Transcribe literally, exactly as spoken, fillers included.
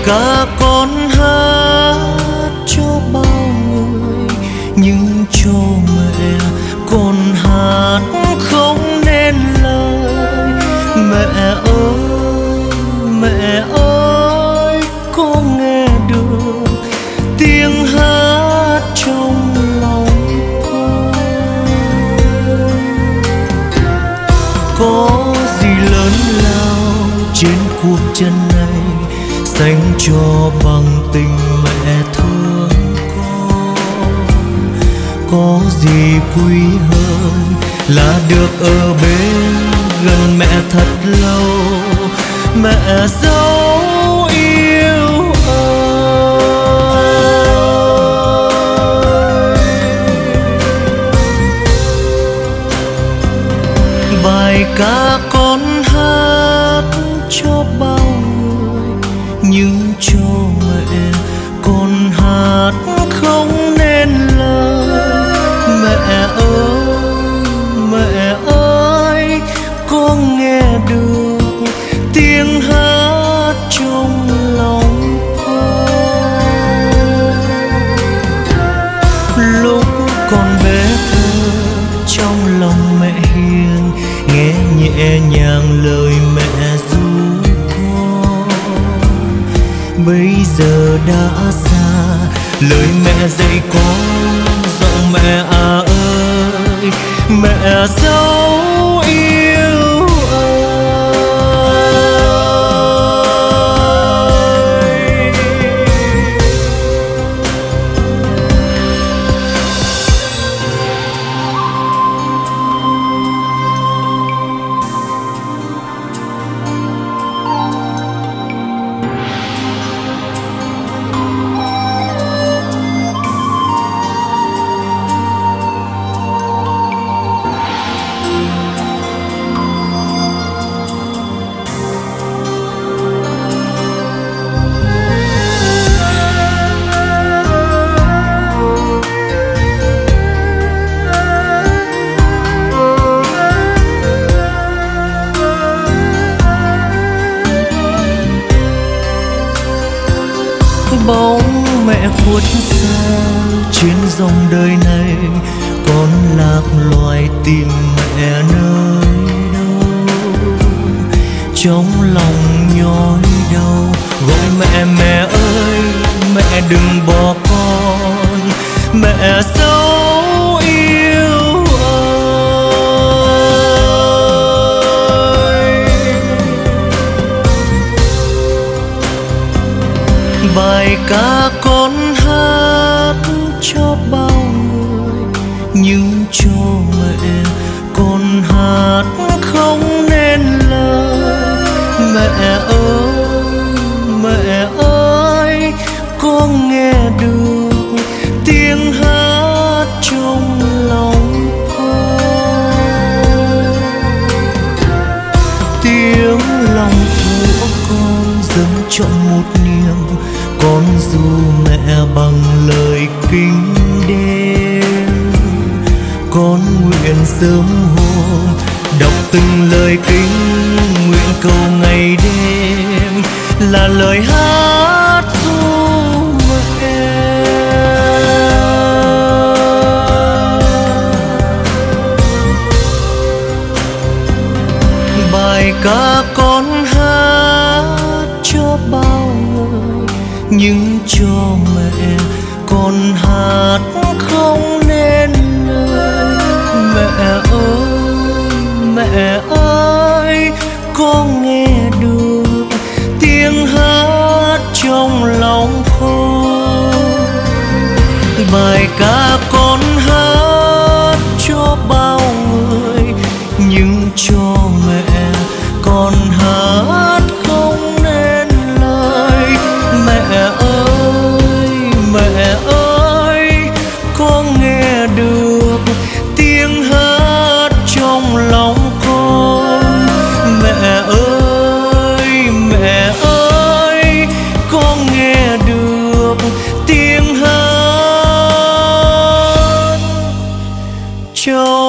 ca con hát cho bao người, nhưng cho mẹ con hát không nên lời. Mẹ ơi, mẹ ơi, con nghe được tiếng hát trong lòng con. Có gì lớn lao trên cuộc chân này dành cho bằng tình mẹ thương con. Có gì quý hơn là được ở bên gần mẹ thật lâu, mẹ dấu yêu ơi. Bài ca con hát cho bao người, nhưng cho mẹ con hát không nên lời. Mẹ ơi, mẹ ơi, con nghe được tiếng hát trong lòng con. Lúc con bé thơ trong lòng mẹ hiền, nghe nhẹ nhàng lời mẹ ru con. Bây giờ đã xa lời mẹ dạy con, giọng mẹ à ơi, mẹ dấu yêu ơi. Bóng mẹ khuất xa trên dòng đời này, con lạc loài tìm mẹ nơi đâu. Trong lòng nhói đau gọi mẹ, mẹ ơi, mẹ đừng bỏ con, mẹ dấu yêu ơi. Bài ca con hát cho bao người, nhưng cho mẹ con hát không nên lời. Mẹ ơi, mẹ ơi, con nghe được tiếng hát trong lòng con. Tiếng lòng của con dâng trọn một niềm, con ru mẹ bằng lời kính đêm. Con nguyện sớm hôm đọc từng lời kính, nguyện cầu ngày đêm là lời hát ru mẹ. Bài ca con hát cho bao người, nhưng cho mẹ con hát không nên lời. Mẹ ơi, mẹ ơi, con nghe được tiếng hát trong lòng con. Bài ca con hát cho bao người, nhưng cho mẹ con hát không nên lời. Mẹ ơi, mẹ ơi, con nghe được tiếng hát trong lòng con. Mẹ ơi, mẹ ơi, con nghe được tiếng hát trong